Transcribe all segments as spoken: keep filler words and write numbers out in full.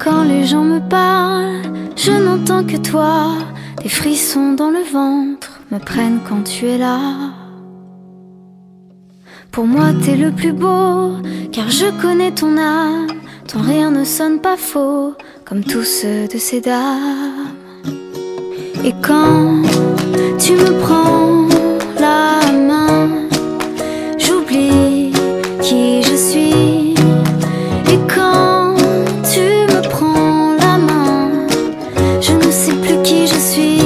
Quand les gens me parlent, je n'entends que toi. Des frissons dans le ventre me prennent quand tu es là. Pour moi t'es le plus beau, car je connais ton âme. Ton rire ne sonne pas faux, comme tous ceux de ces dames. Et quand tu me prends la main, j'oublie qui je suis. Et quand tu me prends la main, je ne sais plus qui je suis.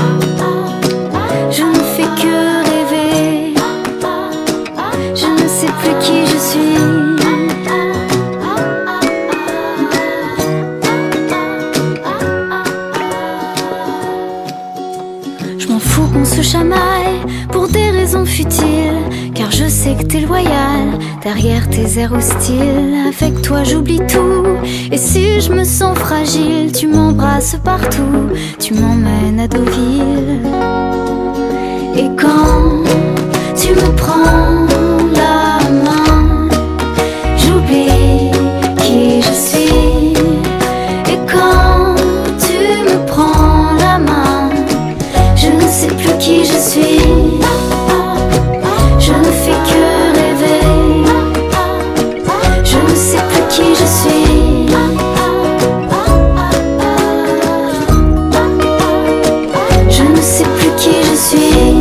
Je ne fais que rêver, je ne sais plus qui je suis. Je m'en fous qu'on se chamaille pour des raisons futiles, car je sais que t'es loyal derrière tes airs hostiles. Avec toi j'oublie tout, et si je me sens fragile, tu m'embrasses partout, tu m'emmènes à Deauville. Et quand tu me prends la main, j'oublie qui je suis. Et quand tu me prends la main, je ne sais plus qui je suis. Je ne fais que rêver, je ne sais plus qui je suis. Je ne sais plus qui je suis.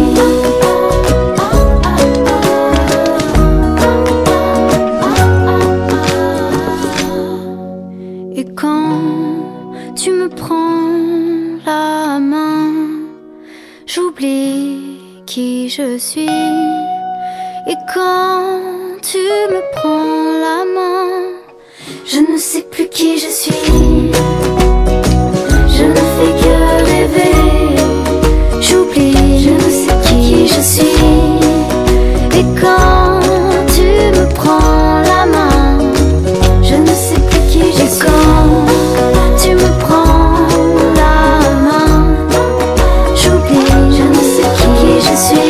Et quand tu me prends la main, j'oublie qui je suis. Et quand tu me prends la main, je ne sais plus qui je suis. Je ne fais que rêver, j'oublie, je ne sais qui je suis. Et quand tu me prends la main, je ne sais plus qui je suis. Et quand tu me prends la main, j'oublie, je ne sais qui je suis.